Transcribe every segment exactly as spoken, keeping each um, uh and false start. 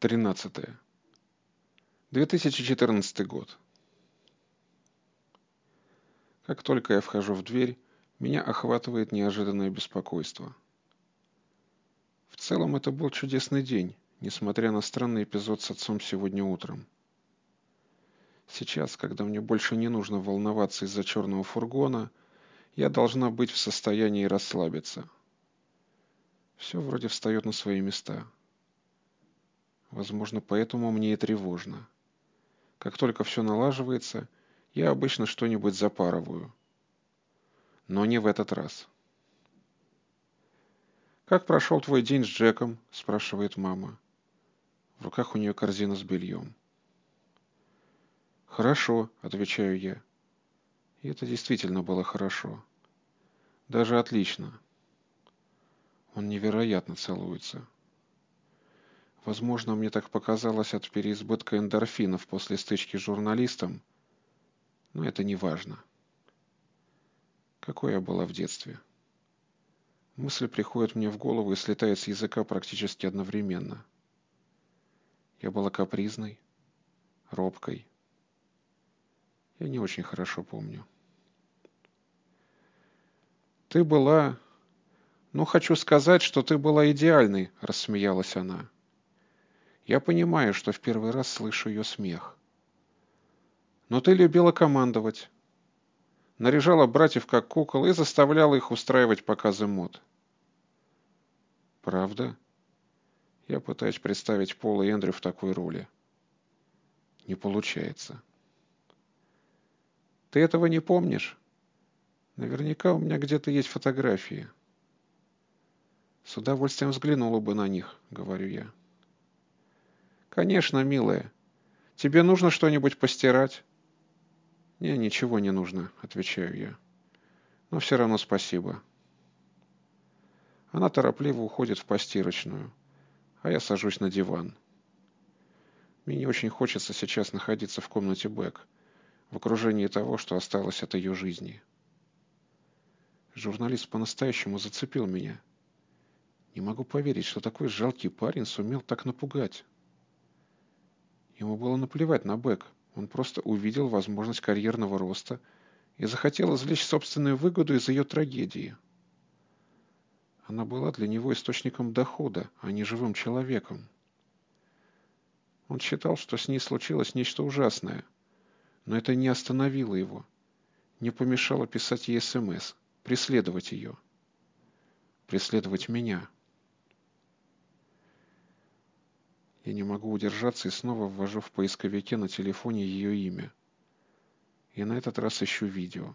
тринадцатое. две тысячи четырнадцатый год. Как только я вхожу в дверь, меня охватывает неожиданное беспокойство. В целом это был чудесный день, несмотря на странный эпизод с отцом сегодня утром. Сейчас, когда мне больше не нужно волноваться из-за черного фургона, я должна быть в состоянии расслабиться. Все вроде встает на свои места. Возможно, поэтому мне и тревожно. Как только все налаживается, я обычно что-нибудь запарываю. Но не в этот раз. «Как прошел твой день с Джеком?» – спрашивает мама. В руках у нее корзина с бельем. «Хорошо», – отвечаю я. И это действительно было хорошо. Даже отлично. Он невероятно целуется. Возможно, мне так показалось от переизбытка эндорфинов после стычки с журналистом, но это не важно. Какой я была в детстве? Мысль приходит мне в голову и слетает с языка практически одновременно. Я была капризной, робкой. Я не очень хорошо помню. «Ты была... Ну, хочу сказать, что ты была идеальной», — рассмеялась она. Я понимаю, что в первый раз слышу ее смех. «Но ты любила командовать. Наряжала братьев как кукол и заставляла их устраивать показы мод». «Правда?» Я пытаюсь представить Пола и Эндрю в такой роли. Не получается. «Ты этого не помнишь? Наверняка у меня где-то есть фотографии». «С удовольствием взглянула бы на них», — говорю я. «Конечно, милая. Тебе нужно что-нибудь постирать?» «Не, ничего не нужно», — отвечаю я. «Но все равно спасибо». Она торопливо уходит в постирочную, а я сажусь на диван. Мне не очень хочется сейчас находиться в комнате Бек, в окружении того, что осталось от ее жизни. Журналист по-настоящему зацепил меня. Не могу поверить, что такой жалкий парень сумел так напугать. Ему было наплевать на Бек, он просто увидел возможность карьерного роста и захотел извлечь собственную выгоду из ее трагедии. Она была для него источником дохода, а не живым человеком. Он считал, что с ней случилось нечто ужасное, но это не остановило его, не помешало писать ей СМС, преследовать ее, преследовать меня. Я не могу удержаться и снова ввожу в поисковике на телефоне ее имя. И на этот раз ищу видео.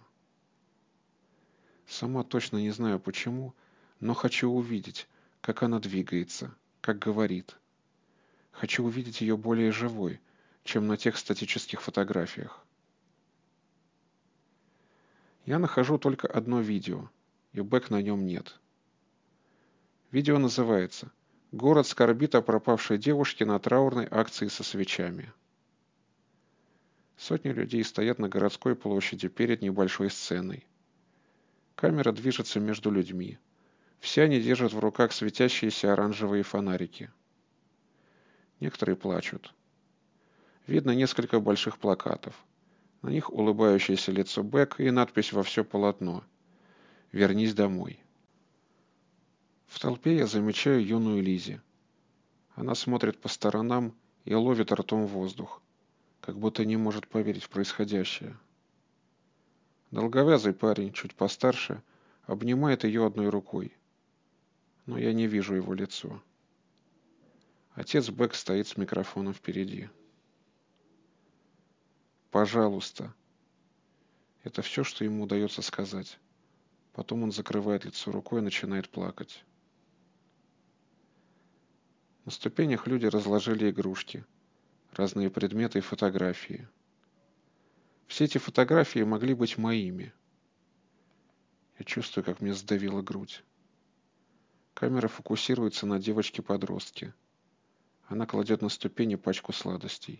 Сама точно не знаю почему, но хочу увидеть, как она двигается, как говорит. Хочу увидеть ее более живой, чем на тех статических фотографиях. Я нахожу только одно видео, и Бек на нем нет. Видео называется «Город скорбит о пропавшей девушке на траурной акции со свечами». Сотни людей стоят на городской площади перед небольшой сценой. Камера движется между людьми. Все они держат в руках светящиеся оранжевые фонарики. Некоторые плачут. Видно несколько больших плакатов. На них улыбающееся лицо Бек и надпись во все полотно «Вернись домой». В толпе я замечаю юную Лизи. Она смотрит по сторонам и ловит ртом воздух, как будто не может поверить в происходящее. Долговязый парень, чуть постарше, обнимает ее одной рукой, но я не вижу его лицо. Отец Бек стоит с микрофоном впереди. «Пожалуйста». Это все, что ему удается сказать. Потом он закрывает лицо рукой и начинает плакать. На ступенях люди разложили игрушки, разные предметы и фотографии. Все эти фотографии могли быть моими. Я чувствую, как мне сдавила грудь. Камера фокусируется на девочке-подростке. Она кладет на ступени пачку сладостей.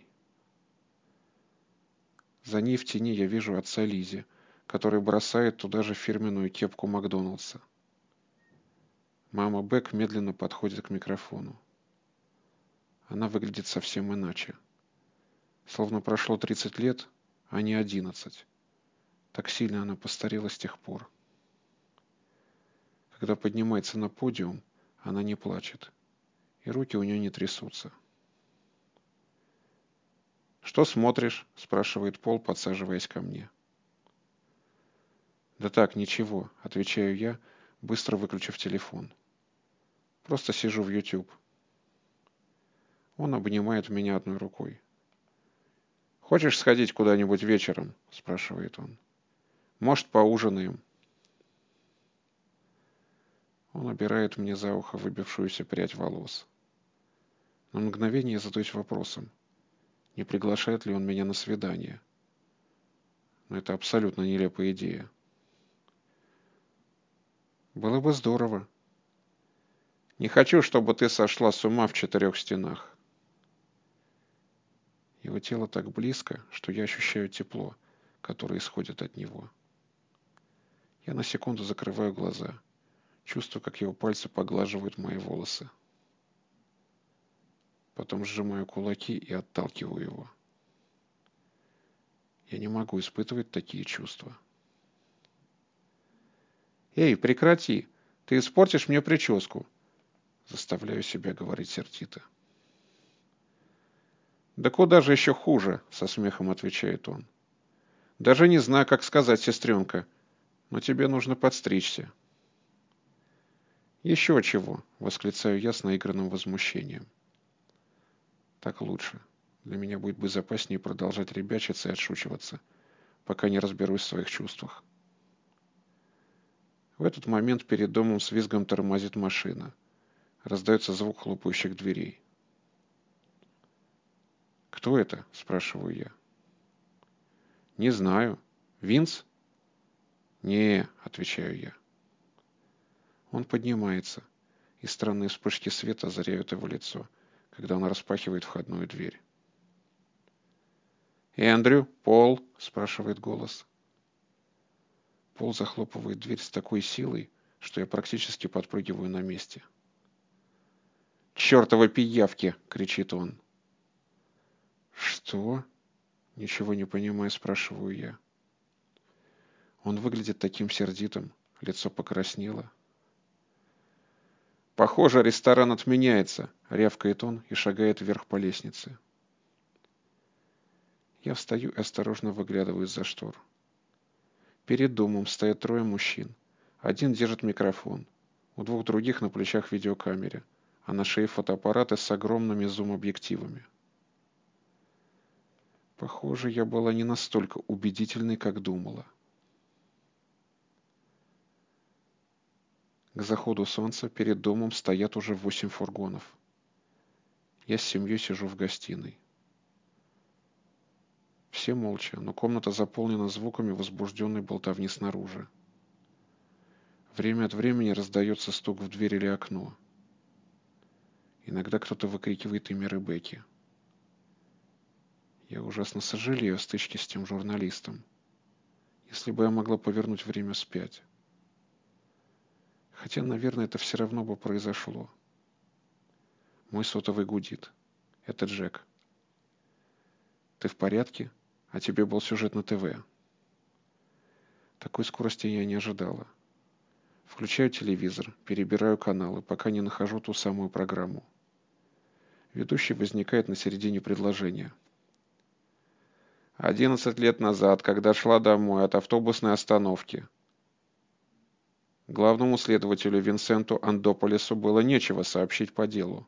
За ней в тени я вижу отца Лизи, который бросает туда же фирменную кепку Макдоналдса. Мама Бек медленно подходит к микрофону. Она выглядит совсем иначе. Словно прошло тридцать лет, а не одиннадцать. Так сильно она постарела с тех пор. Когда поднимается на подиум, она не плачет, и руки у нее не трясутся. «Что смотришь?» – спрашивает Пол, подсаживаясь ко мне. «Да так, ничего», – отвечаю я, быстро выключив телефон. «Просто сижу в YouTube». Он обнимает меня одной рукой. «Хочешь сходить куда-нибудь вечером?» – спрашивает он. «Может, поужинаем?» Он убирает мне за ухо выбившуюся прядь волос. На мгновение задаюсь вопросом, не приглашает ли он меня на свидание. Но это абсолютно нелепая идея. Было бы здорово. Не хочу, чтобы ты сошла с ума в четырех стенах. Его тело так близко, что я ощущаю тепло, которое исходит от него. Я на секунду закрываю глаза, чувствую, как его пальцы поглаживают мои волосы. Потом сжимаю кулаки и отталкиваю его. Я не могу испытывать такие чувства. «Эй, прекрати! Ты испортишь мне прическу!» Заставляю себя говорить сердито. «Да куда же еще хуже?» — со смехом отвечает он. «Даже не знаю, как сказать, сестренка, но тебе нужно подстричься». «Еще чего!» — восклицаю я с наигранным возмущением. «Так лучше. Для меня будет безопаснее продолжать ребячиться и отшучиваться, пока не разберусь в своих чувствах». В этот момент перед домом с визгом тормозит машина. Раздается звук хлопающих дверей. «Кто это?» – спрашиваю я. «Не знаю. Винс?» «Не», – отвечаю я. Он поднимается, и странные вспышки света озаряют его лицо, когда он распахивает входную дверь. «Эндрю? Пол?» – спрашивает голос. Пол захлопывает дверь с такой силой, что я практически подпрыгиваю на месте. «Чертовы пиявки!» – кричит он. «Что?» – ничего не понимая, спрашиваю я. Он выглядит таким сердитым, лицо покраснело. «Похоже, ресторан отменяется», — рявкает он и шагает вверх по лестнице. Я встаю и осторожно выглядываю из-за штор. Перед домом стоят трое мужчин. Один держит микрофон, у двух других на плечах видеокамера, а на шее фотоаппараты с огромными зум-объективами. Похоже, я была не настолько убедительной, как думала. К заходу солнца перед домом стоят уже восемь фургонов. Я с семьей сижу в гостиной. Все молча, но комната заполнена звуками возбужденной болтовни снаружи. Время от времени раздается стук в дверь или окно. Иногда кто-то выкрикивает имя Ребекки. Я ужасно сожалею о стычке с тем журналистом. Если бы я могла повернуть время вспять. Хотя, наверное, это все равно бы произошло. Мой сотовый гудит. Это Джек. «Ты в порядке? А тебе был сюжет на ТВ». Такой скорости я не ожидала. Включаю телевизор, перебираю каналы, пока не нахожу ту самую программу. Ведущий возникает на середине предложения. Одиннадцать лет назад, когда шла домой от автобусной остановки, главному следователю Винсенту Андополису было нечего сообщить по делу.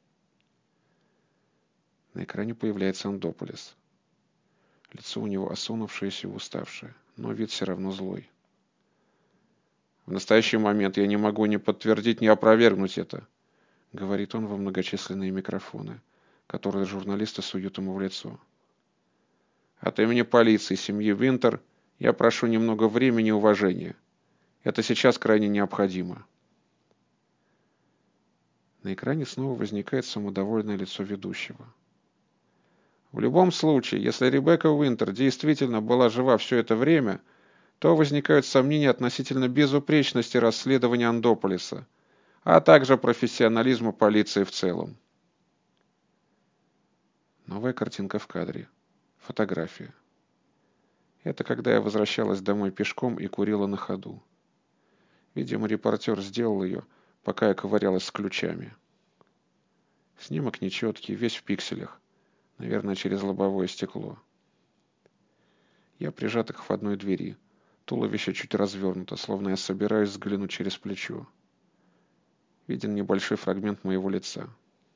На экране появляется Андополис. Лицо у него осунувшееся и уставшее, но вид все равно злой. «В настоящий момент я не могу ни подтвердить, ни опровергнуть это», — говорит он во многочисленные микрофоны, которые журналисты суют ему в лицо. «От имени полиции семьи Винтер я прошу немного времени и уважения. Это сейчас крайне необходимо». На экране снова возникает самодовольное лицо ведущего. В любом случае, если Ребекка Уинтер действительно была жива все это время, то возникают сомнения относительно безупречности расследования Андополиса, а также профессионализма полиции в целом. Новая картинка в кадре. Фотография. Это когда я возвращалась домой пешком и курила на ходу. Видимо, репортер сделал ее, пока я ковырялась с ключами. Снимок нечеткий, весь в пикселях. Наверное, через лобовое стекло. Я прижата к входной двери. Туловище чуть развернуто, словно я собираюсь взглянуть через плечо. Виден небольшой фрагмент моего лица.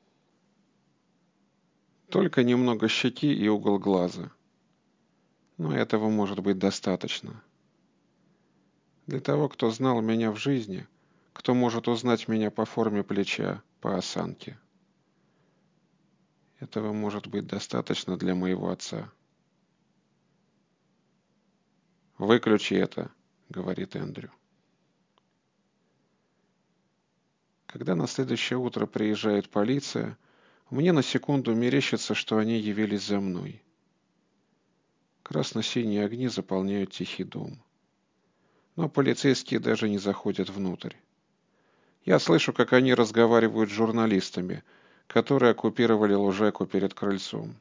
Только немного щеки и угол глаза. Но этого может быть достаточно. Для того, кто знал меня в жизни, кто может узнать меня по форме плеча, по осанке. Этого может быть достаточно для моего отца. «Выключи это», — говорит Эндрю. Когда на следующее утро приезжает полиция, мне на секунду мерещится, что они явились за мной. Красно-синие огни заполняют тихий дом. Но полицейские даже не заходят внутрь. Я слышу, как они разговаривают с журналистами, которые оккупировали лужайку перед крыльцом.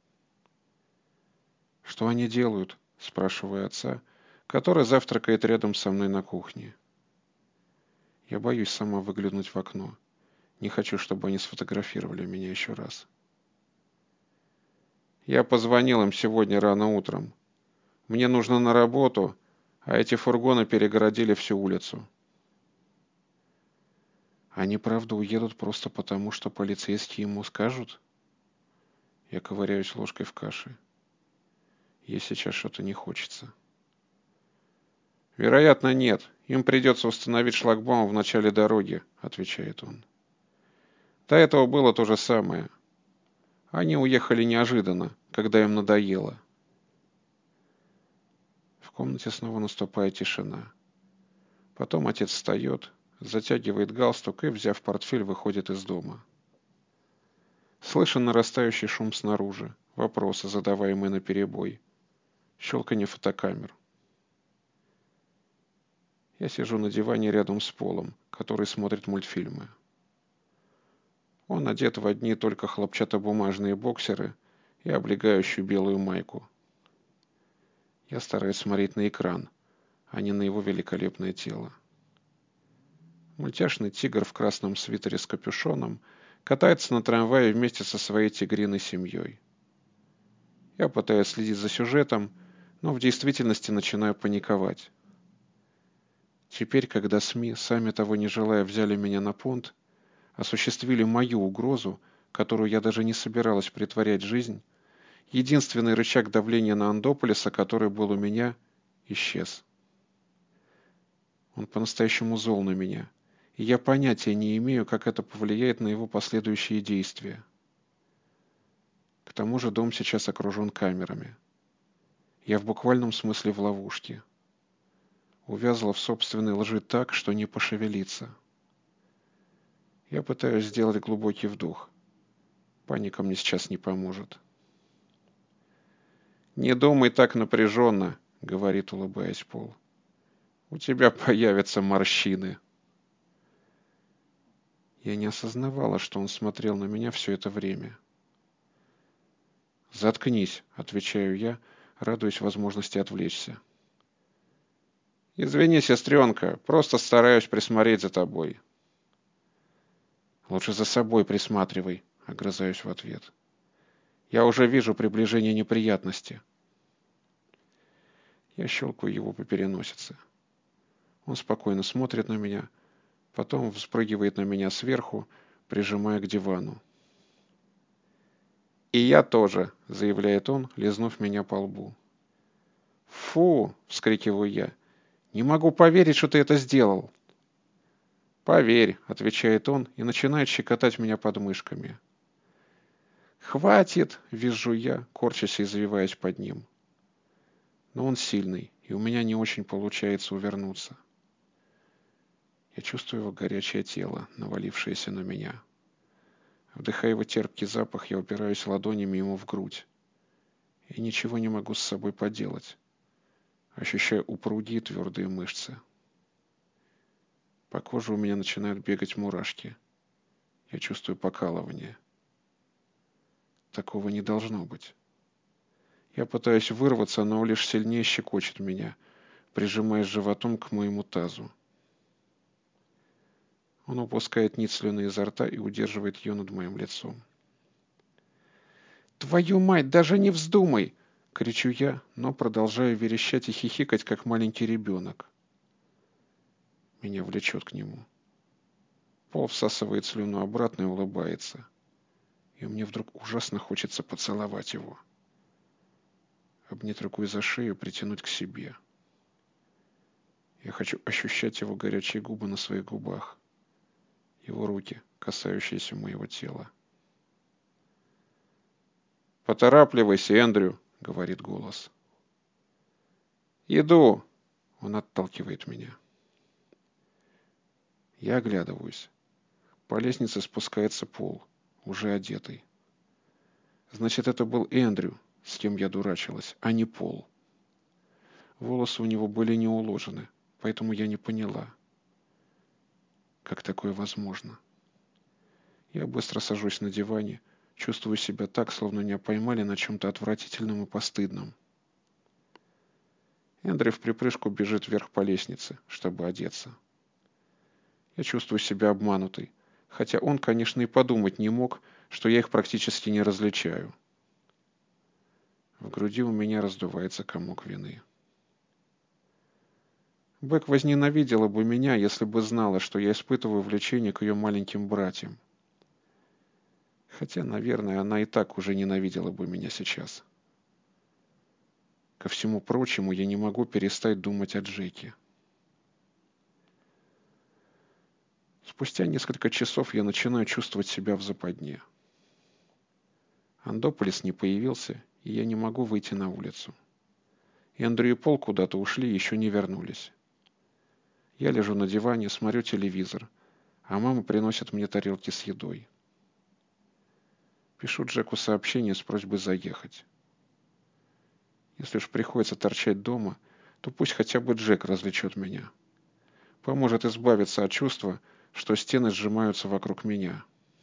«Что они делают?» — спрашиваю отца, который завтракает рядом со мной на кухне. Я боюсь сама выглянуть в окно. Не хочу, чтобы они сфотографировали меня еще раз. Я позвонил им сегодня рано утром. Мне нужно на работу, а эти фургоны перегородили всю улицу. Они правда уедут просто потому, что полицейские ему скажут? Я ковыряюсь ложкой в каше. Ей сейчас что-то не хочется. «Вероятно, нет. Им придется установить шлагбаум в начале дороги», — отвечает он. До этого было то же самое. Они уехали неожиданно, когда им надоело. В комнате снова наступает тишина. Потом отец встает, затягивает галстук и, взяв портфель, выходит из дома. Слышен нарастающий шум снаружи, вопросы, задаваемые наперебой, щелканье фотокамер. Я сижу на диване рядом с Полом, который смотрит мультфильмы. Он одет в одни только хлопчатобумажные боксеры и облегающую белую майку. Я стараюсь смотреть на экран, а не на его великолепное тело. Мультяшный тигр в красном свитере с капюшоном катается на трамвае вместе со своей тигриной семьей. Я пытаюсь следить за сюжетом, но в действительности начинаю паниковать. Теперь, когда СМИ, сами того не желая, взяли меня на понт, осуществили мою угрозу, которую я даже не собиралась претворять в жизнь, единственный рычаг давления на Андополиса, который был у меня, исчез. Он по-настоящему зол на меня, и я понятия не имею, как это повлияет на его последующие действия. К тому же дом сейчас окружен камерами. Я в буквальном смысле в ловушке. Увязла в собственной лжи так, что не пошевелиться. Я пытаюсь сделать глубокий вдох. Паника мне сейчас не поможет. «Не думай так напряженно», — говорит, улыбаясь Пол. «У тебя появятся морщины». Я не осознавала, что он смотрел на меня все это время. «Заткнись», — отвечаю я, радуясь возможности отвлечься. «Извини, сестренка, просто стараюсь присмотреть за тобой». «Лучше за собой присматривай», — огрызаюсь в ответ. «Я уже вижу приближение неприятности». Я щелкаю его по переносице. Он спокойно смотрит на меня, потом вспрыгивает на меня сверху, прижимая к дивану. «И я тоже», — заявляет он, лизнув меня по лбу. «Фу!» — вскрикиваю я. «Не могу поверить, что ты это сделал!» «Поверь», — отвечает он и начинает щекотать меня подмышками. «Хватит!» — визжу я, корчась и извиваясь под ним. Но он сильный, и у меня не очень получается увернуться. Я чувствую его горячее тело, навалившееся на меня. Вдыхая его терпкий запах, я упираюсь ладонями ему в грудь. И ничего не могу с собой поделать. Ощущаю упругие твердые мышцы. По коже у меня начинают бегать мурашки. Я чувствую покалывание. Такого не должно быть. Я пытаюсь вырваться, но он лишь сильнее щекочет меня, прижимаясь животом к моему тазу. Он упускает нить слюны изо рта и удерживает ее над моим лицом. «Твою мать, даже не вздумай!» — кричу я, но продолжаю верещать и хихикать, как маленький ребенок. Меня влечет к нему. Пол всасывает слюну обратно и улыбается. И мне вдруг ужасно хочется поцеловать его. Обнять рукой за шею, притянуть к себе. Я хочу ощущать его горячие губы на своих губах. Его руки, касающиеся моего тела. «Поторапливайся, Эндрю!» — говорит голос. «Иду!» — он отталкивает меня. Я оглядываюсь. По лестнице спускается Пол, уже одетый. Значит, это был Эндрю, с кем я дурачилась, а не Пол. Волосы у него были не уложены, поэтому я не поняла, как такое возможно. Я быстро сажусь на диване, чувствую себя так, словно меня поймали на чем-то отвратительном и постыдном. Эндрю вприпрыжку бежит вверх по лестнице, чтобы одеться. Я чувствую себя обманутой, хотя он, конечно, и подумать не мог, что я их практически не различаю. В груди у меня раздувается комок вины. Бэк возненавидела бы меня, если бы знала, что я испытываю влечение к ее маленьким братьям. Хотя, наверное, она и так уже ненавидела бы меня сейчас. Ко всему прочему, я не могу перестать думать о Джеке. Спустя несколько часов я начинаю чувствовать себя в западне. Андополис не появился, и я не могу выйти на улицу. Эндрю и Пол куда-то ушли и еще не вернулись. Я лежу на диване, смотрю телевизор, а мама приносит мне тарелки с едой. Пишу Джеку сообщение с просьбой заехать. Если уж приходится торчать дома, то пусть хотя бы Джек развлечет меня. Поможет избавиться от чувства, что стены сжимаются вокруг меня.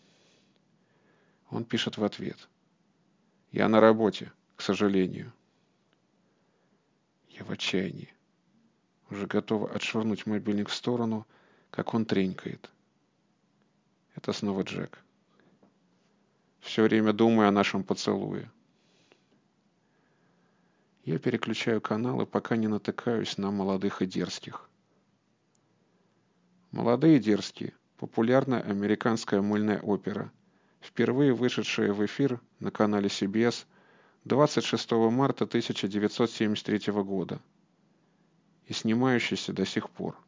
Он пишет в ответ. «Я на работе, к сожалению». Я в отчаянии. Уже готова отшвырнуть мобильник в сторону, как он тренькает. Это снова Джек. Все время думаю о нашем поцелуе. Я переключаю каналы, пока не натыкаюсь на молодых и дерзких. «Молодые и дерзкие» — популярная американская мыльная опера, впервые вышедшая в эфир на канале си би эс двадцать шестого марта тысяча девятьсот семьдесят третьего года и снимающаяся до сих пор.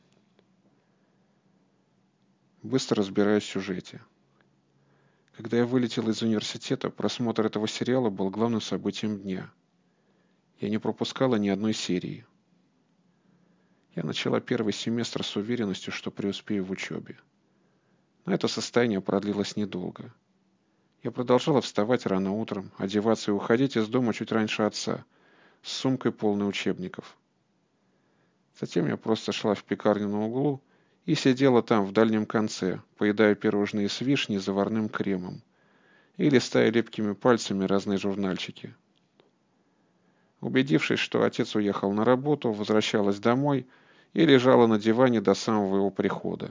Быстро разбираюсь в сюжете. Когда я вылетел из университета, просмотр этого сериала был главным событием дня. Я не пропускала ни одной серии. Я начала первый семестр с уверенностью, что преуспею в учебе. Но это состояние продлилось недолго. Я продолжала вставать рано утром, одеваться и уходить из дома чуть раньше отца, с сумкой полной учебников. Затем я просто шла в пекарню на углу и сидела там в дальнем конце, поедая пирожные с вишней заварным кремом и листая липкими пальцами разные журнальчики. Убедившись, что отец уехал на работу, возвращалась домой и лежала на диване до самого его прихода.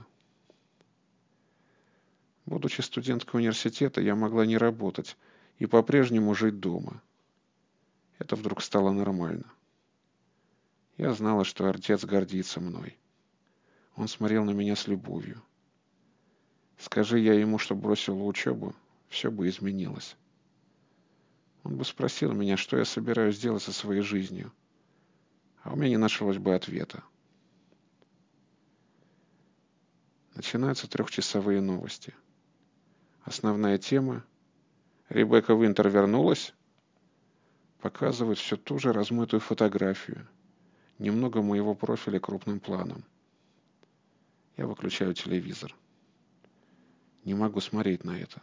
Будучи студенткой университета, я могла не работать и по-прежнему жить дома. Это вдруг стало нормально. Я знала, что отец гордится мной. Он смотрел на меня с любовью. Скажи я ему, что бросила учебу, все бы изменилось. Он бы спросил меня, что я собираюсь делать со своей жизнью, а у меня не нашлось бы ответа. Начинаются трехчасовые новости. Основная тема — Ребекка Винтер вернулась, показывает всю ту же размытую фотографию, немного моего профиля крупным планом. Я выключаю телевизор. Не могу смотреть на это.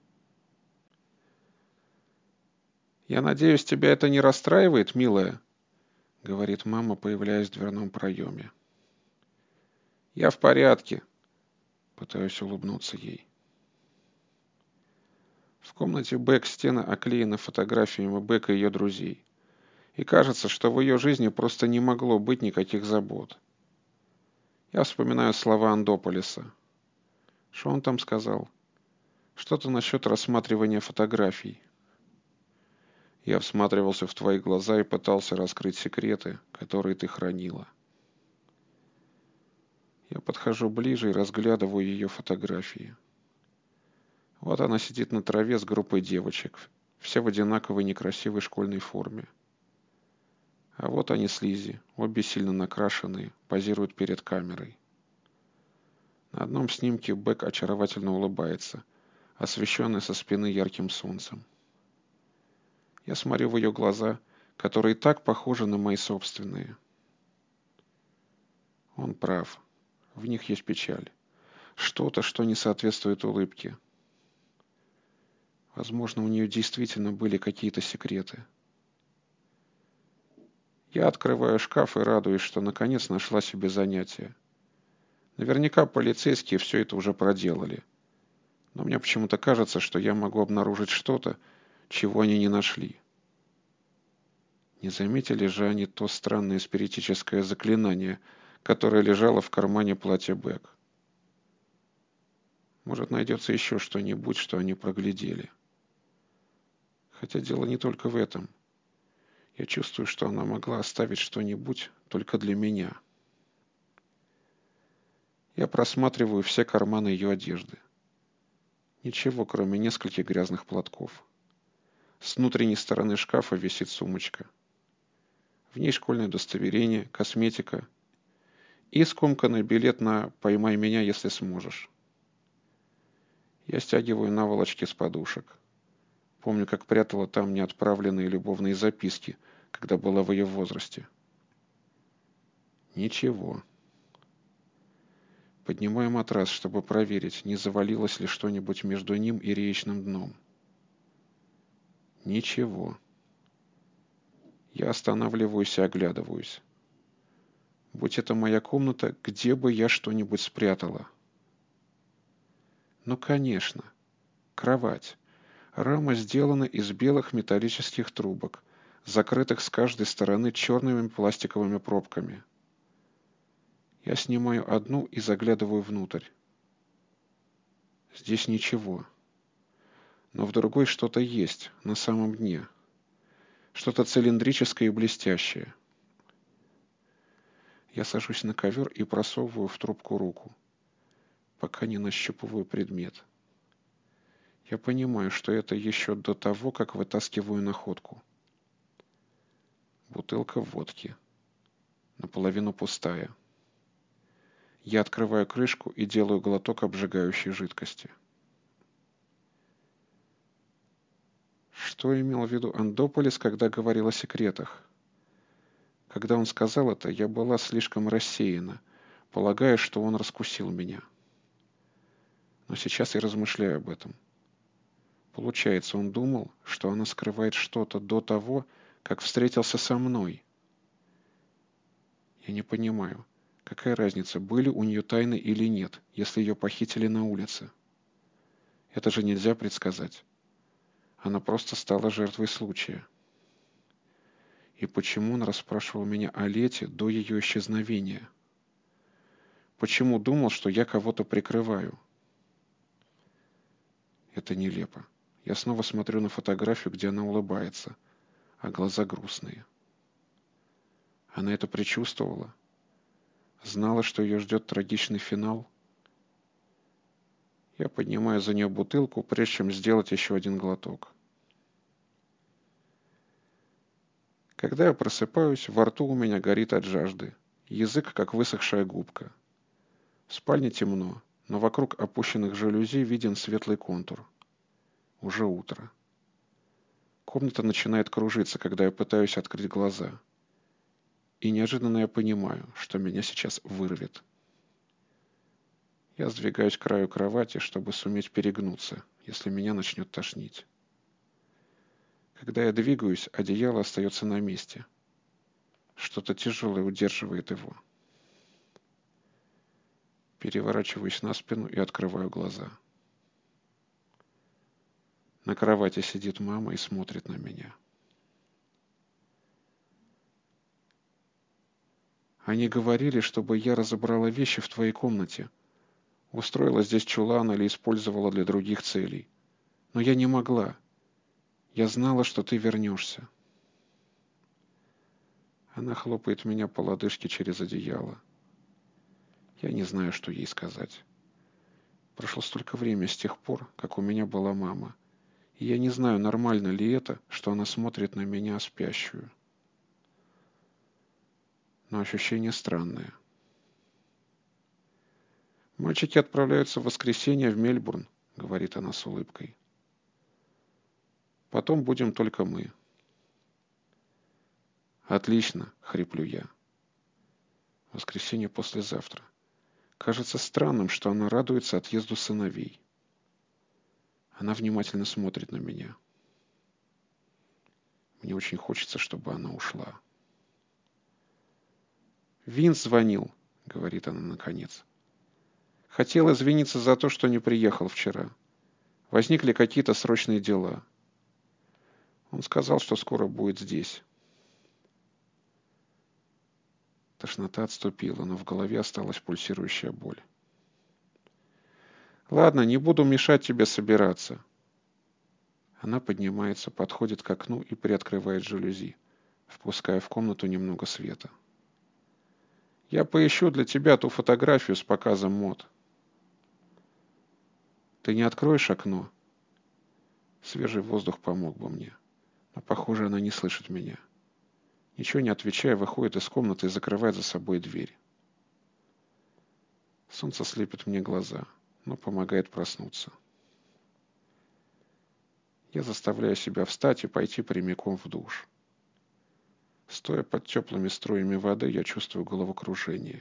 «Я надеюсь, тебя это не расстраивает, милая?» — говорит мама, появляясь в дверном проеме. «Я в порядке», — пытаюсь улыбнуться ей. В комнате Бек стены оклеены фотографиями Бек и ее друзей. И кажется, что в ее жизни просто не могло быть никаких забот. Я вспоминаю слова Андополиса. Что он там сказал? Что-то насчет рассматривания фотографий. Я всматривался в твои глаза и пытался раскрыть секреты, которые ты хранила. Я подхожу ближе и разглядываю ее фотографии. Вот она сидит на траве с группой девочек, все в одинаковой некрасивой школьной форме. А вот они с Лиззи, обе сильно накрашенные, позируют перед камерой. На одном снимке Бек очаровательно улыбается, освещенный со спины ярким солнцем. Я смотрю в ее глаза, которые так похожи на мои собственные. Он прав. В них есть печаль. Что-то, что не соответствует улыбке. Возможно, у нее действительно были какие-то секреты. Я открываю шкаф и радуюсь, что наконец нашла себе занятие. Наверняка полицейские все это уже проделали. Но мне почему-то кажется, что я могу обнаружить что-то, чего они не нашли. Не заметили же они то странное спиритическое заклинание, которое лежало в кармане платья Бек. Может, найдется еще что-нибудь, что они проглядели. Хотя дело не только в этом. Я чувствую, что она могла оставить что-нибудь только для меня. Я просматриваю все карманы ее одежды. Ничего, кроме нескольких грязных платков. С внутренней стороны шкафа висит сумочка. В ней школьное удостоверение, косметика и скомканный билет на «Поймай меня, если сможешь». Я стягиваю наволочки с подушек. Помню, как прятала там неотправленные любовные записки, когда была в ее возрасте. Ничего. Поднимаю матрас, чтобы проверить, не завалилось ли что-нибудь между ним и реечным дном. Ничего. Я останавливаюсь и оглядываюсь. Будь это моя комната, где бы я что-нибудь спрятала? Ну, конечно. Кровать. Рама сделана из белых металлических трубок, закрытых с каждой стороны черными пластиковыми пробками. Я снимаю одну и заглядываю внутрь. Здесь ничего. Но в другой что-то есть, на самом дне. Что-то цилиндрическое и блестящее. Я сажусь на ковер и просовываю в трубку руку, пока не нащупываю предмет. Я понимаю, что это еще до того, как вытаскиваю находку. Бутылка водки. Наполовину пустая. Я открываю крышку и делаю глоток обжигающей жидкости. Что имел в виду Андополис, когда говорил о секретах? Когда он сказал это, я была слишком рассеяна, полагая, что он раскусил меня. Но сейчас я размышляю об этом. Получается, он думал, что она скрывает что-то до того, как встретился со мной. Я не понимаю, какая разница, были у нее тайны или нет, если ее похитили на улице. Это же нельзя предсказать. Она просто стала жертвой случая. И почему он расспрашивал меня о Лете до ее исчезновения? Почему думал, что я кого-то прикрываю? Это нелепо. Я снова смотрю на фотографию, где она улыбается, а глаза грустные. Она это предчувствовала? Знала, что ее ждет трагичный финал? Я поднимаю за нее бутылку, прежде чем сделать еще один глоток. Когда я просыпаюсь, во рту у меня горит от жажды, язык как высохшая губка. В спальне темно, но вокруг опущенных жалюзи виден светлый контур. Уже утро. Комната начинает кружиться, когда я пытаюсь открыть глаза. И неожиданно я понимаю, что меня сейчас вырвет. Я сдвигаюсь к краю кровати, чтобы суметь перегнуться, если меня начнет тошнить. Когда я двигаюсь, одеяло остается на месте. Что-то тяжелое удерживает его. Переворачиваюсь на спину и открываю глаза. На кровати сидит мама и смотрит на меня. Они говорили, чтобы я разобрала вещи в твоей комнате, устроила здесь чулан или использовала для других целей. Но я не могла. Я знала, что ты вернешься. Она хлопает меня по лодыжке через одеяло. Я не знаю, что ей сказать. Прошло столько времени с тех пор, как у меня была мама. И я не знаю, нормально ли это, что она смотрит на меня спящую. Но ощущение странное. «Мальчики отправляются в воскресенье в Мельбурн», — говорит она с улыбкой. «Потом будем только мы». «Отлично», — хриплю я. Воскресенье послезавтра. Кажется странным, что она радуется отъезду сыновей. Она внимательно смотрит на меня. Мне очень хочется, чтобы она ушла. «Винс звонил», — говорит она наконец. «Хотел извиниться за то, что не приехал вчера. Возникли какие-то срочные дела. Он сказал, что скоро будет здесь». Тошнота отступила, но в голове осталась пульсирующая боль. «Ладно, не буду мешать тебе собираться». Она поднимается, подходит к окну и приоткрывает жалюзи, впуская в комнату немного света. «Я поищу для тебя ту фотографию с показом мод». «Ты не откроешь окно?» Свежий воздух помог бы мне, но, похоже, она не слышит меня. Ничего не отвечая, выходит из комнаты и закрывает за собой дверь. Солнце слепит мне глаза, но помогает проснуться. Я заставляю себя встать и пойти прямиком в душ. Стоя под теплыми струями воды, я чувствую головокружение.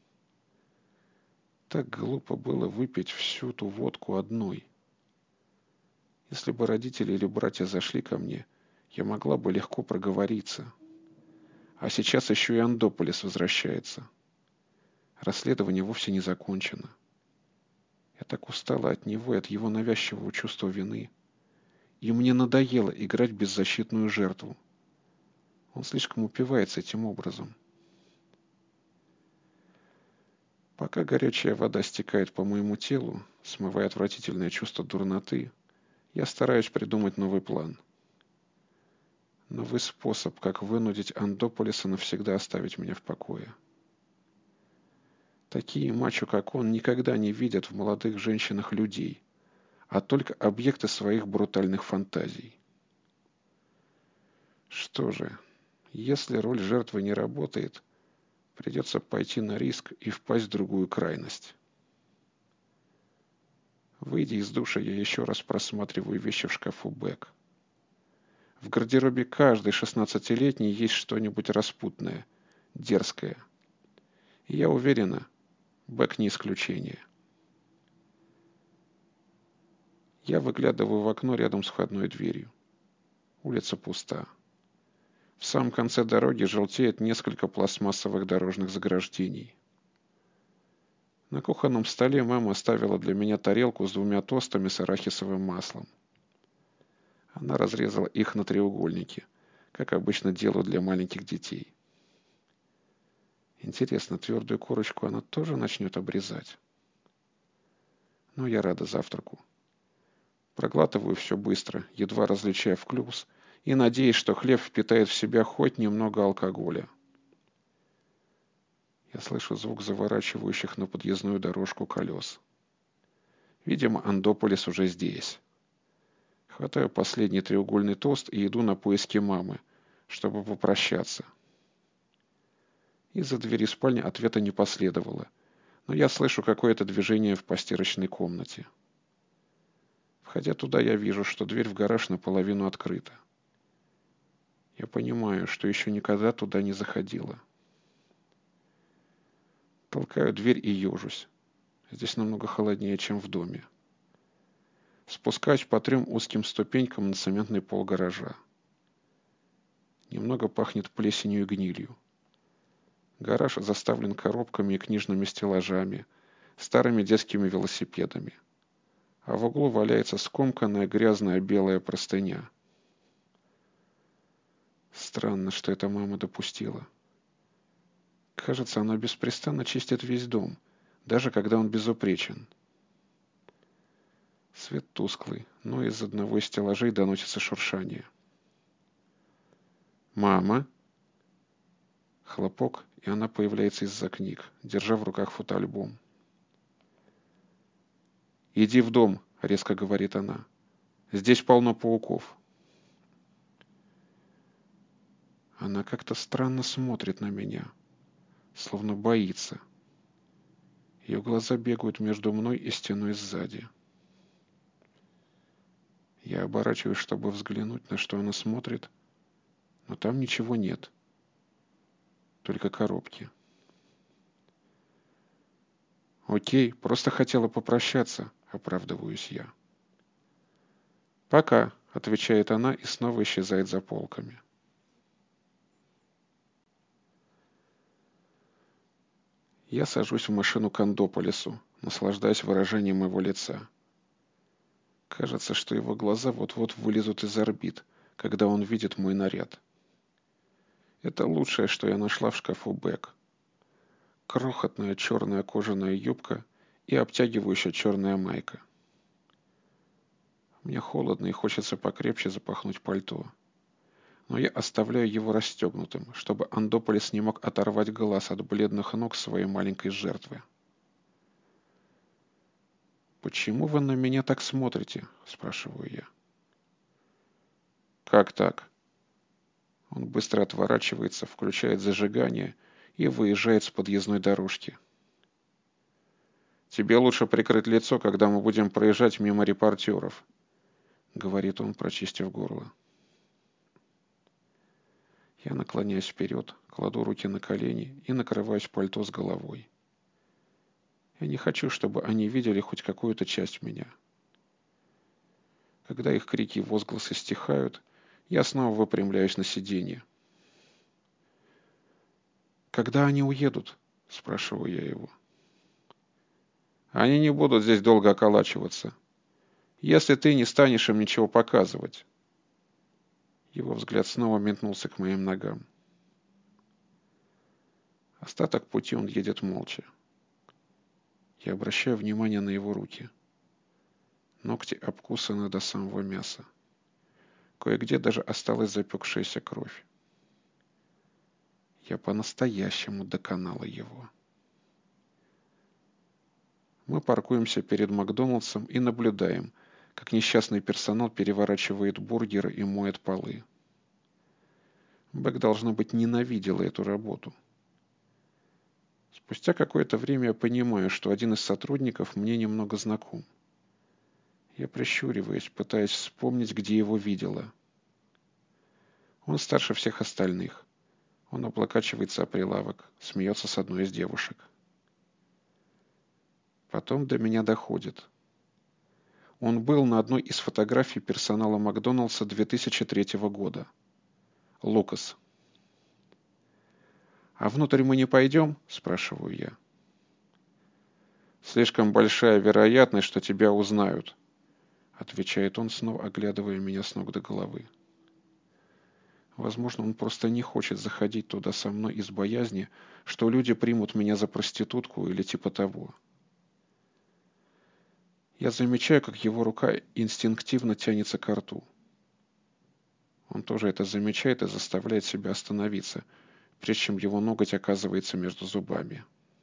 Так глупо было выпить всю ту водку одной. Если бы родители или братья зашли ко мне, я могла бы легко проговориться. А сейчас еще и Андополис возвращается. Расследование вовсе не закончено. Я так устала от него и от его навязчивого чувства вины. И мне надоело играть беззащитную жертву. Он слишком упивается этим образом. Пока горячая вода стекает по моему телу, смывая отвратительное чувство дурноты, я стараюсь придумать новый план. Новый способ, как вынудить Андополиса навсегда оставить меня в покое. Такие мачо, как он, никогда не видят в молодых женщинах людей, а только объекты своих брутальных фантазий. Что же, если роль жертвы не работает, придется пойти на риск и впасть в другую крайность. Выйдя из душа, я еще раз просматриваю вещи в шкафу Бэк. В гардеробе каждой шестнадцатилетней есть что-нибудь распутное, дерзкое. И я уверена, Бэк не исключение. Я выглядываю в окно рядом с входной дверью. Улица пуста. В самом конце дороги желтеет несколько пластмассовых дорожных заграждений. На кухонном столе мама оставила для меня тарелку с двумя тостами с арахисовым маслом. Она разрезала их на треугольники, как обычно делают для маленьких детей. Интересно, твердую корочку она тоже начнет обрезать? Но я рада завтраку. Проглатываю все быстро, едва различая вкус, и надеюсь, что хлеб впитает в себя хоть немного алкоголя. Я слышу звук заворачивающих на подъездную дорожку колес. Видимо, Андополис уже здесь. Хватаю последний треугольный тост и иду на поиски мамы, чтобы попрощаться. Из-за двери спальни ответа не последовало, но я слышу какое-то движение в постирочной комнате. Входя туда, я вижу, что дверь в гараж наполовину открыта. Я понимаю, что еще никогда туда не заходила. Толкаю дверь и ежусь. Здесь намного холоднее, чем в доме. Спускаюсь по трем узким ступенькам на цементный пол гаража. Немного пахнет плесенью и гнилью. Гараж заставлен коробками и книжными стеллажами, старыми детскими велосипедами. а в углу валяется скомканная грязная белая простыня. Странно, что эта мама допустила. Кажется, она беспрестанно чистит весь дом, даже когда он безупречен. Свет тусклый, но из одного из стеллажей доносится шуршание. «Мама!» Хлопок, и она появляется из-за книг, держа в руках фотоальбом. «Иди в дом», — резко говорит она. «Здесь полно пауков». Она как-то странно смотрит на меня, словно боится. Ее глаза бегают между мной и стеной сзади. Я оборачиваюсь, чтобы взглянуть, на что она смотрит, но там ничего нет, только коробки. «Окей, просто хотела попрощаться», — оправдываюсь я. «Пока», — отвечает она и снова исчезает за полками. Я сажусь в машину к Андополису, наслаждаясь выражением его лица. Кажется, что его глаза вот-вот вылезут из орбит, когда он видит мой наряд. Это лучшее, что я нашла в шкафу Бэк. Крохотная черная кожаная юбка и обтягивающая черная майка. Мне холодно и хочется покрепче запахнуть пальто. Но я оставляю его расстегнутым, чтобы Андополис не мог оторвать глаз от бледных ног своей маленькой жертвы. «Почему вы на меня так смотрите?» – спрашиваю я. «Как так?» Он быстро отворачивается, включает зажигание и выезжает с подъездной дорожки. «Тебе лучше прикрыть лицо, когда мы будем проезжать мимо репортеров», — говорит он, прочистив горло. Я наклоняюсь вперед, кладу руки на колени и накрываюсь пальто с головой. Я не хочу, чтобы они видели хоть какую-то часть меня. Когда их крики и возгласы стихают, я снова выпрямляюсь на сиденье. «Когда они уедут?» — спрашиваю я его. «Они не будут здесь долго околачиваться, если ты не станешь им ничего показывать». Его взгляд снова метнулся к моим ногам. Остаток пути он едет молча. Я обращаю внимание на его руки. Ногти обкусаны до самого мяса. Кое-где даже осталась запекшаяся кровь. Я по-настоящему доконала его. Мы паркуемся перед Макдоналдсом и наблюдаем, как несчастный персонал переворачивает бургеры и моет полы. Бэк, должно быть, ненавидела эту работу. Спустя какое-то время я понимаю, что один из сотрудников мне немного знаком. Я прищуриваюсь, пытаясь вспомнить, где его видела. Он старше всех остальных. Он облокачивается о прилавок, смеется с одной из девушек. Потом до меня доходит. Он был на одной из фотографий персонала Макдоналдса две тысячи третьего года. Лукас. «А внутрь мы не пойдем?» – спрашиваю я. «Слишком большая вероятность, что тебя узнают», – отвечает он, снова оглядывая меня с ног до головы. Возможно, он просто не хочет заходить туда со мной из боязни, что люди примут меня за проститутку или типа того. Я замечаю, как его рука инстинктивно тянется к рту. Он тоже это замечает и заставляет себя остановиться, прежде чем его ноготь оказывается между зубами.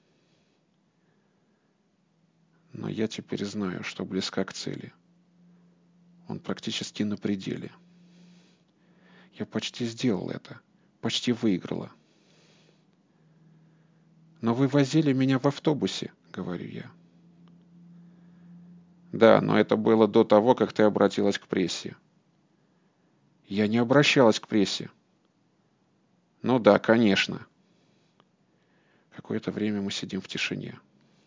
Но я теперь знаю, что близка к цели. Он практически на пределе. Я почти сделал это, почти выиграла. «Но вы возили меня в автобусе», — говорю я. «Да, но это было до того, как ты обратилась к прессе». «Я не обращалась к прессе». «Ну да, конечно». Какое-то время мы сидим в тишине.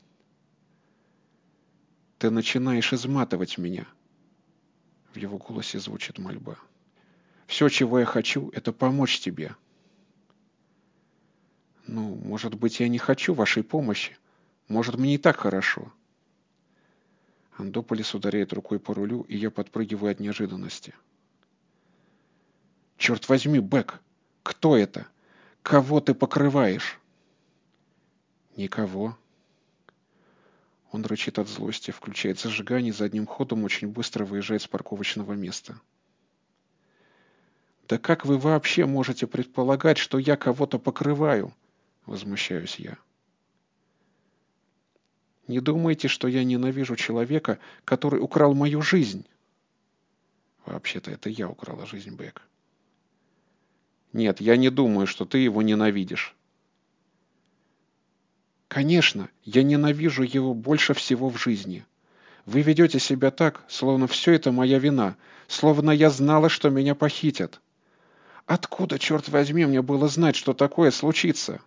«Ты начинаешь изматывать меня». В его голосе звучит мольба. «Все, чего я хочу, это помочь тебе». «Ну, может быть, я не хочу вашей помощи. Может, мне и так хорошо». Андополис ударяет рукой по рулю, и я подпрыгиваю от неожиданности. «Черт возьми, Бэк! Кто это? Кого ты покрываешь?» «Никого». Он рычит от злости, включает зажигание и задним ходом очень быстро выезжает с парковочного места. «Да как вы вообще можете предполагать, что я кого-то покрываю?» — возмущаюсь я. «Не думайте, что я ненавижу человека, который украл мою жизнь?» «Вообще-то это я украла жизнь, Бэк». «Нет, я не думаю, что ты его ненавидишь». «Конечно, я ненавижу его больше всего в жизни. Вы ведете себя так, словно все это моя вина, словно я знала, что меня похитят. Откуда, черт возьми, мне было знать, что такое случится?»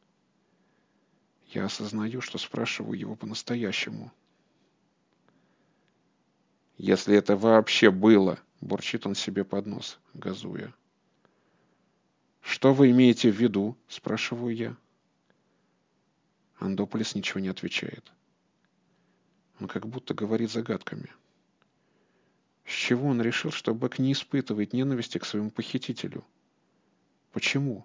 Я осознаю, что спрашиваю его по-настоящему. «Если это вообще было», — бурчит он себе под нос, газуя. «Что вы имеете в виду?» — спрашиваю я. Андополис ничего не отвечает. Он как будто говорит загадками. С чего он решил, что Бэк не испытывает ненависти к своему похитителю? Почему?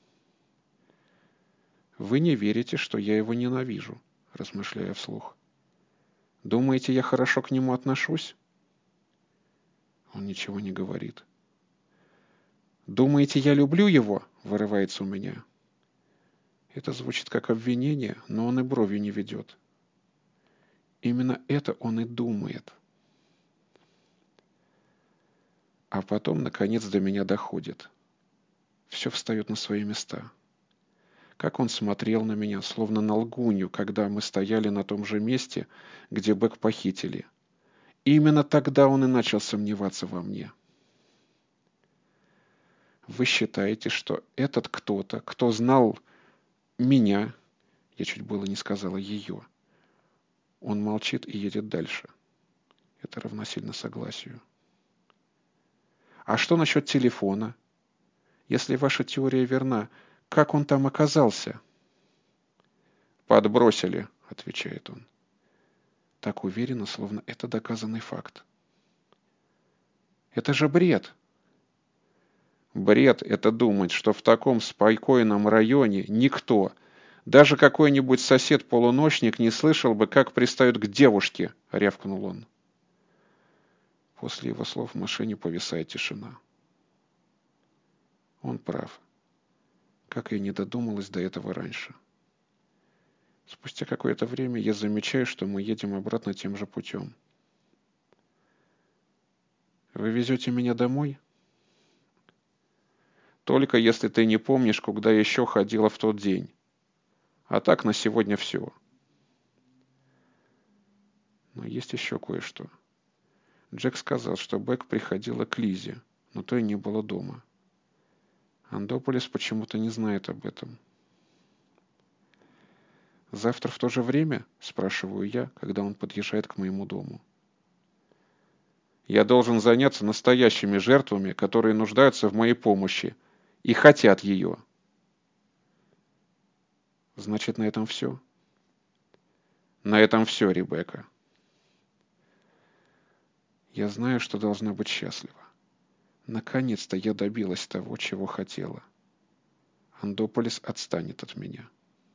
«Вы не верите, что я его ненавижу», — размышляя вслух. «Думаете, я хорошо к нему отношусь?» Он ничего не говорит. «Думаете, я люблю его?» — вырывается у меня. Это звучит как обвинение, но он и бровью не ведет. Именно это он и думает. А потом, наконец, до меня доходит. Все встает на свои места. Как он смотрел на меня, словно на лгунью, когда мы стояли на том же месте, где Бэк похитили. И именно тогда он и начал сомневаться во мне. Вы считаете, что этот кто-то, кто знал меня, я чуть было не сказала ее, он молчит и едет дальше. Это равносильно согласию. А что насчет телефона? Если ваша теория верна, как он там оказался? «Подбросили», — отвечает он. Так уверенно, словно это доказанный факт. Это же бред. Бред — это думать, что в таком спокойном районе никто, даже какой-нибудь сосед-полуночник, не слышал бы, как пристают к девушке, — рявкнул он. После его слов в машине повисает тишина. Он прав. Как я не додумалась до этого раньше. Спустя какое-то время я замечаю, что мы едем обратно тем же путем. «Вы везете меня домой?» «Только если ты не помнишь, куда еще ходила в тот день. А так на сегодня все». Но есть еще кое-что. Джек сказал, что Бэк приходила к Лизе, но той не было дома. Андополис почему-то не знает об этом. «Завтра в то же время?» — спрашиваю я, когда он подъезжает к моему дому. «Я должен заняться настоящими жертвами, которые нуждаются в моей помощи и хотят ее». «Значит, на этом все?» «На этом все, Ребекка». Я знаю, что должна быть счастлива. Наконец-то я добилась того, чего хотела. Андополис отстанет от меня.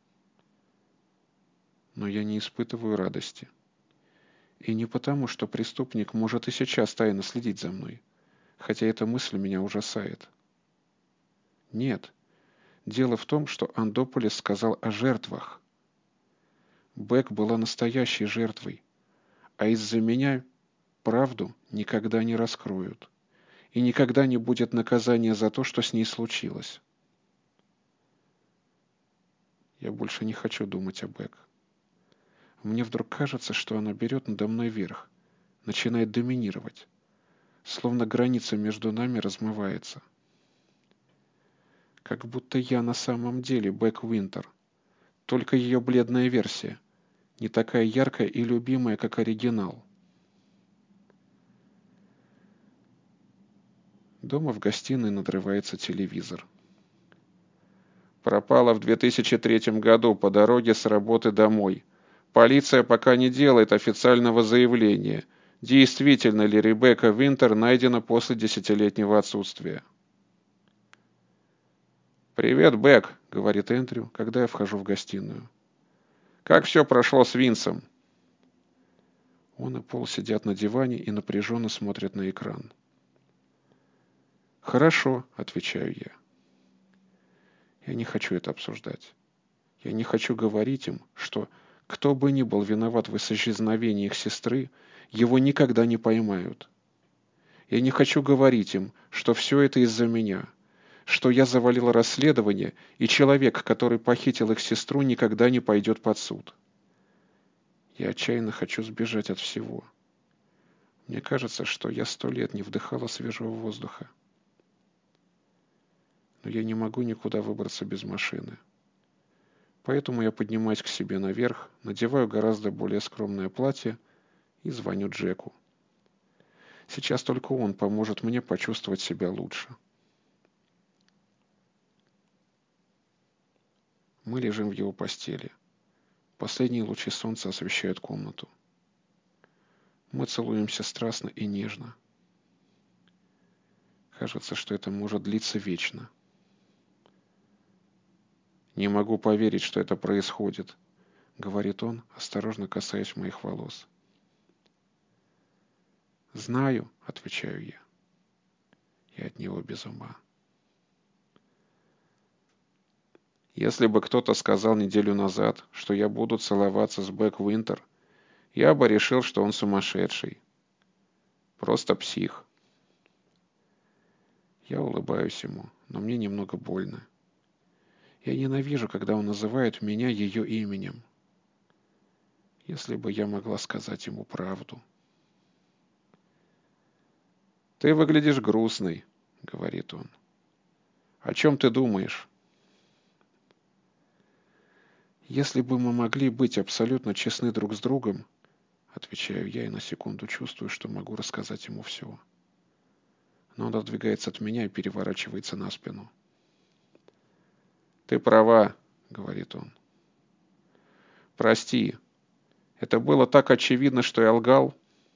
Но я не испытываю радости. И не потому, что преступник может и сейчас тайно следить за мной, хотя эта мысль меня ужасает. Нет. Дело в том, что Андополис сказал о жертвах. Бэк была настоящей жертвой, а из-за меня правду никогда не раскроют, и никогда не будет наказания за то, что с ней случилось. Я больше не хочу думать о Бэк. Мне вдруг кажется, что она берет надо мной верх, начинает доминировать, словно граница между нами размывается. Как будто я на самом деле Бэк Уинтер, только ее бледная версия, не такая яркая и любимая, как оригинал. Дома в гостиной надрывается телевизор. «Пропала в две тысячи третьем году по дороге с работы домой», Полиция пока не делает официального заявления, действительно ли Ребекка Винтер найдена после десятилетнего отсутствия. «Привет, Бек», — говорит Эндрю, когда я вхожу в гостиную. «Как все прошло с Винсом?» Он и Пол сидят на диване и напряженно смотрят на экран. «Хорошо», — отвечаю я. Я не хочу это обсуждать. Я не хочу говорить им, что кто бы ни был виноват в исчезновении их сестры, его никогда не поймают. Я не хочу говорить им, что все это из-за меня, что я завалил расследование, и человек, который похитил их сестру, никогда не пойдет под суд. Я отчаянно хочу сбежать от всего. Мне кажется, что я сто лет не вдыхала свежего воздуха. Но я не могу никуда выбраться без машины. Поэтому я поднимаюсь к себе наверх, надеваю гораздо более скромное платье и звоню Джеку. Сейчас только он поможет мне почувствовать себя лучше. Мы лежим в его постели. Последние лучи солнца освещают комнату. Мы целуемся страстно и нежно. Кажется, что это может длиться вечно. «Не могу поверить, что это происходит», — говорит он, осторожно касаясь моих волос. «Знаю», — отвечаю я. Я от него без ума. Если бы кто-то сказал неделю назад, что я буду целоваться с Бек Винтер, я бы решил, что он сумасшедший. Просто псих. Я улыбаюсь ему, но мне немного больно. Я ненавижу, когда он называет меня ее именем. Если бы я могла сказать ему правду. «Ты выглядишь грустной», — говорит он. «О чем ты думаешь?» «Если бы мы могли быть абсолютно честны друг с другом», — отвечаю я и на секунду чувствую, что могу рассказать ему все. Но он отодвигается от меня и переворачивается на спину. «Ты права», — говорит он. «Прости. Это было так очевидно, что я лгал».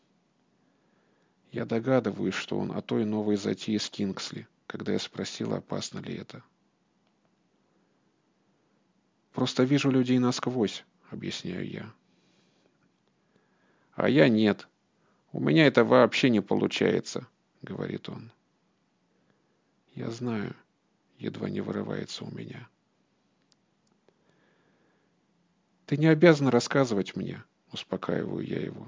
Я догадываюсь, что он о той новой затее с Кингсли, когда я спросила, опасно ли это. «Просто вижу людей насквозь», — объясняю я. «А я нет. У меня это вообще не получается», — говорит он. «Я знаю», — едва не вырывается у меня. «Ты не обязан рассказывать мне», — успокаиваю я его.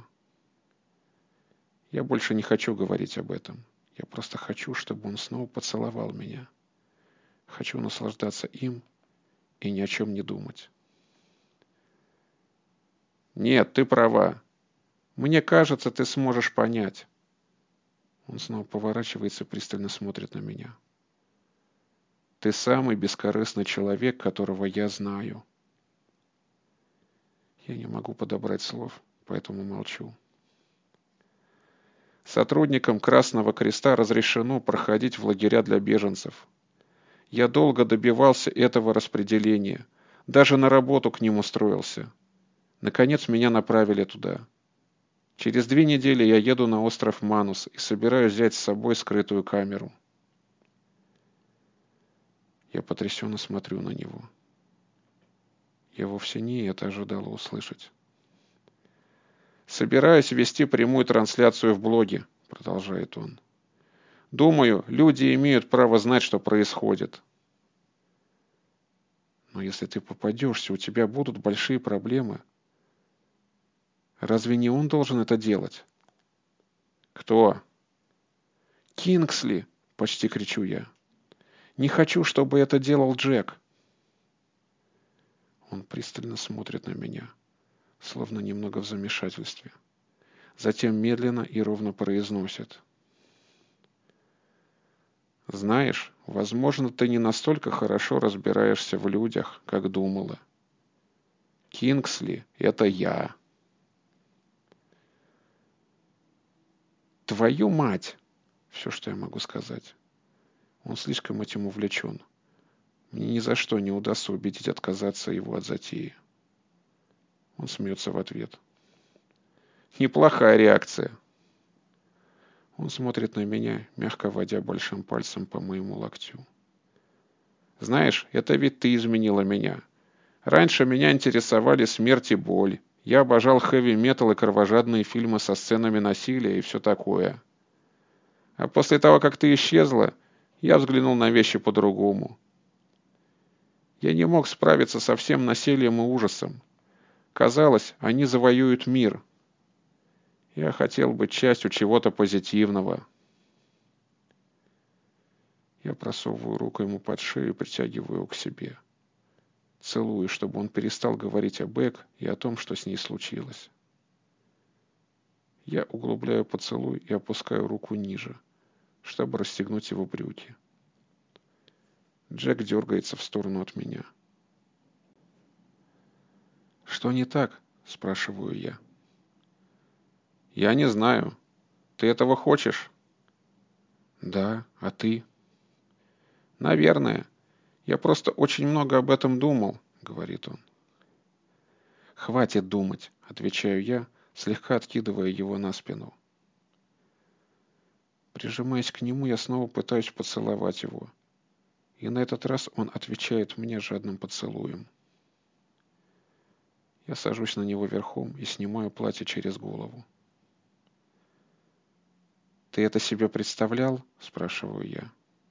«Я больше не хочу говорить об этом. Я просто хочу, чтобы он снова поцеловал меня. Хочу наслаждаться им и ни о чем не думать». «Нет, ты права. Мне кажется, ты сможешь понять». Он снова поворачивается и пристально смотрит на меня. «Ты самый бескорыстный человек, которого я знаю». Я не могу подобрать слов, поэтому молчу. Сотрудникам Красного Креста разрешено проходить в лагеря для беженцев. Я долго добивался этого распределения, даже на работу к ним устроился. Наконец меня направили туда. Через две недели я еду на остров Манус и собираюсь взять с собой скрытую камеру. Я потрясенно смотрю на него. Я вовсе не это ожидала услышать. «Собираюсь вести прямую трансляцию в блоге», — продолжает он. «Думаю, люди имеют право знать, что происходит». «Но если ты попадешься, у тебя будут большие проблемы. Разве не он должен это делать?» «Кто?» «Кингсли!» — почти кричу я. «Не хочу, чтобы это делал Джек». Он пристально смотрит на меня, словно немного в замешательстве. Затем медленно и ровно произносит: «Знаешь, возможно, ты не настолько хорошо разбираешься в людях, как думала. Кингсли — это я». «Твою мать!» — все, что я могу сказать. Он слишком этим увлечен. Мне ни за что не удастся убедить отказаться его от затеи. Он смеется в ответ. Неплохая реакция. Он смотрит на меня, мягко водя большим пальцем по моему локтю. Знаешь, это ведь ты изменила меня. Раньше меня интересовали смерть и боль. Я обожал хэви-метал и кровожадные фильмы со сценами насилия и все такое. А после того, как ты исчезла, я взглянул на вещи по-другому. Я не мог справиться со всем насилием и ужасом. Казалось, они завоюют мир. Я хотел быть частью чего-то позитивного. Я просовываю руку ему под шею и притягиваю его к себе. Целую, чтобы он перестал говорить о Бек и о том, что с ней случилось. Я углубляю поцелуй и опускаю руку ниже, чтобы расстегнуть его брюки. Джек дергается в сторону от меня. «Что не так?» – спрашиваю я. «Я не знаю. Ты этого хочешь?» «Да, а ты?» «Наверное. Я просто очень много об этом думал», — говорит он. «Хватит думать», — отвечаю я, слегка откидывая его на спину. Прижимаясь к нему, я снова пытаюсь поцеловать его. И на этот раз он отвечает мне жадным поцелуем. Я сажусь на него верхом и снимаю платье через голову. «Ты это себе представлял?» — спрашиваю я.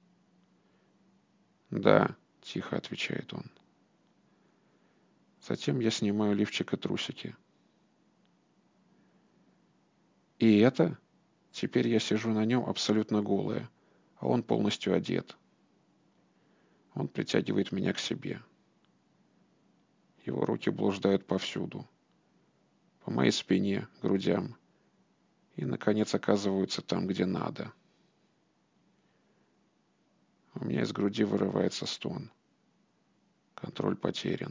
«Да», — тихо отвечает он. Затем я снимаю лифчик и трусики. «И это?» Теперь я сижу на нем абсолютно голая, а он полностью одет. Он притягивает меня к себе. Его руки блуждают повсюду. По моей спине, грудям. И, наконец, оказываются там, где надо. У меня из груди вырывается стон. Контроль потерян.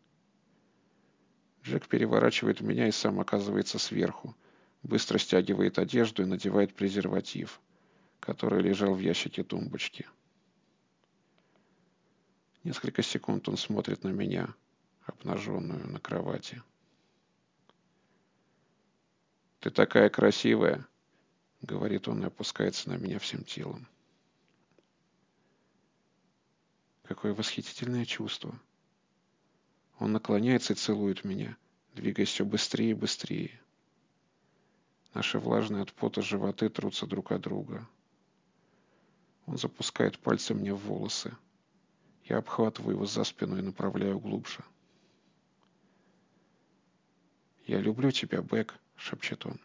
Джек переворачивает меня и сам оказывается сверху. Быстро стягивает одежду и надевает презерватив, который лежал в ящике тумбочки. Несколько секунд он смотрит на меня, обнаженную на кровати. «Ты такая красивая», — говорит он и опускается на меня всем телом. Какое восхитительное чувство. Он наклоняется и целует меня, двигаясь все быстрее и быстрее. Наши влажные от пота животы трутся друг от друга. Он запускает пальцы мне в волосы. Я обхватываю его за спину и направляю глубже. «Я люблю тебя, Бек», — шепчет он.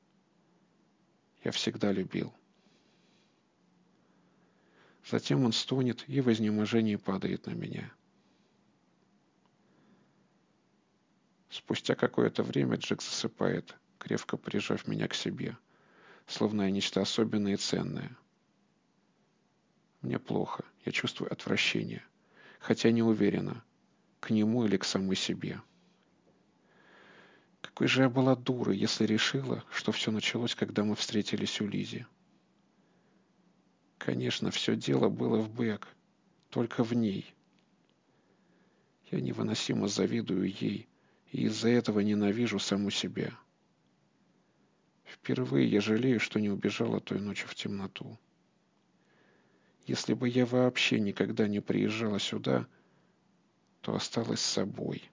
«Я всегда любил». Затем он стонет и в изнеможении падает на меня. Спустя какое-то время Джек засыпает, крепко прижав меня к себе, словно я нечто особенное и ценное. Мне плохо, я чувствую отвращение, хотя не уверена, к нему или к самой себе. Какой же я была дурой, если решила, что все началось, когда мы встретились у Лизи. Конечно, все дело было в Бек, только в ней. Я невыносимо завидую ей, и из-за этого ненавижу саму себя. Впервые я жалею, что не убежала той ночью в темноту. Если бы я вообще никогда не приезжала сюда, то осталась с собой.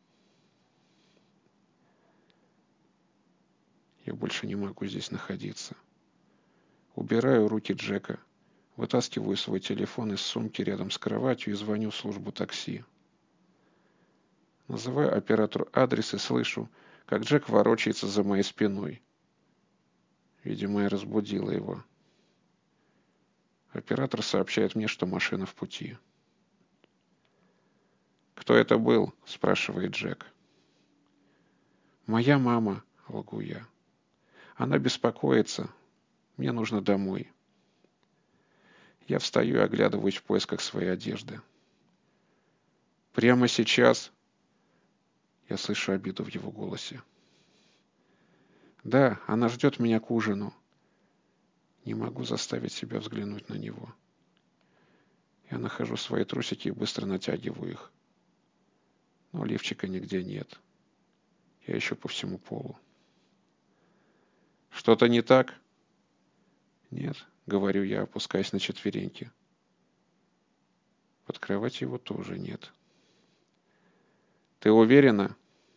Я больше не могу здесь находиться. Убираю руки Джека, вытаскиваю свой телефон из сумки рядом с кроватью и звоню в службу такси. Называю оператору адрес и слышу, как Джек ворочается за моей спиной. Видимо, я разбудила его. Оператор сообщает мне, что машина в пути. «Кто это был?» – спрашивает Джек. «Моя мама», – лгу я. «Она беспокоится. Мне нужно домой». Я встаю и оглядываюсь в поисках своей одежды. «Прямо сейчас?» Я слышу обиду в его голосе. «Да, она ждет меня к ужину». Не могу заставить себя взглянуть на него. Я нахожу свои трусики и быстро натягиваю их. Но лифчика нигде нет. Я ищу по всему полу. «Что-то не так?» «Нет», — говорю я, опускаясь на четвереньки. Под кроватью его тоже нет. «Ты уверена?»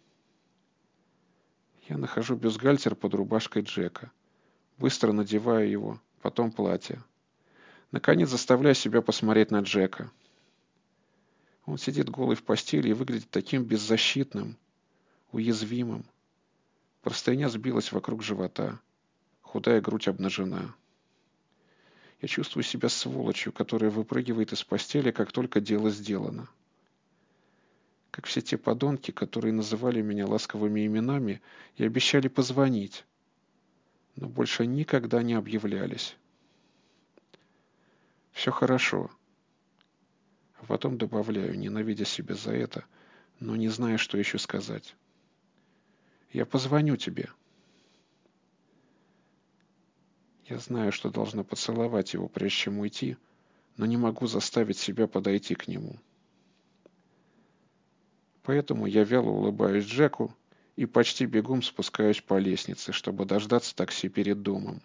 Я нахожу бюстгальтер под рубашкой Джека. Быстро надеваю его, потом платье. Наконец заставляю себя посмотреть на Джека. Он сидит голый в постели и выглядит таким беззащитным, уязвимым. Простыня сбилась вокруг живота. Худая грудь обнажена. Я чувствую себя сволочью, которая выпрыгивает из постели, как только дело сделано. Как все те подонки, которые называли меня ласковыми именами и обещали позвонить, но больше никогда не объявлялись. Все хорошо. А потом добавляю, ненавидя себя за это, но не зная, что еще сказать. Я позвоню тебе. Я знаю, что должна поцеловать его, прежде чем уйти, но не могу заставить себя подойти к нему. Поэтому я вяло улыбаюсь Джеку и почти бегом спускаюсь по лестнице, чтобы дождаться такси перед домом.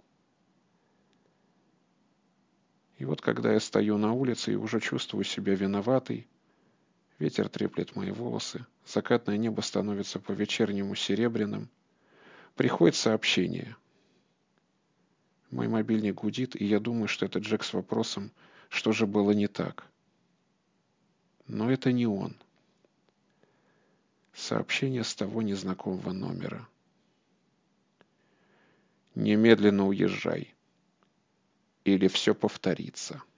И вот когда я стою на улице и уже чувствую себя виноватой, ветер треплет мои волосы, закатное небо становится по-вечернему серебряным, приходит сообщение. Мой мобильник гудит, и я думаю, что это Джек с вопросом, что же было не так. Но это не он. Сообщение с того незнакомого номера. «Немедленно уезжай, или все повторится».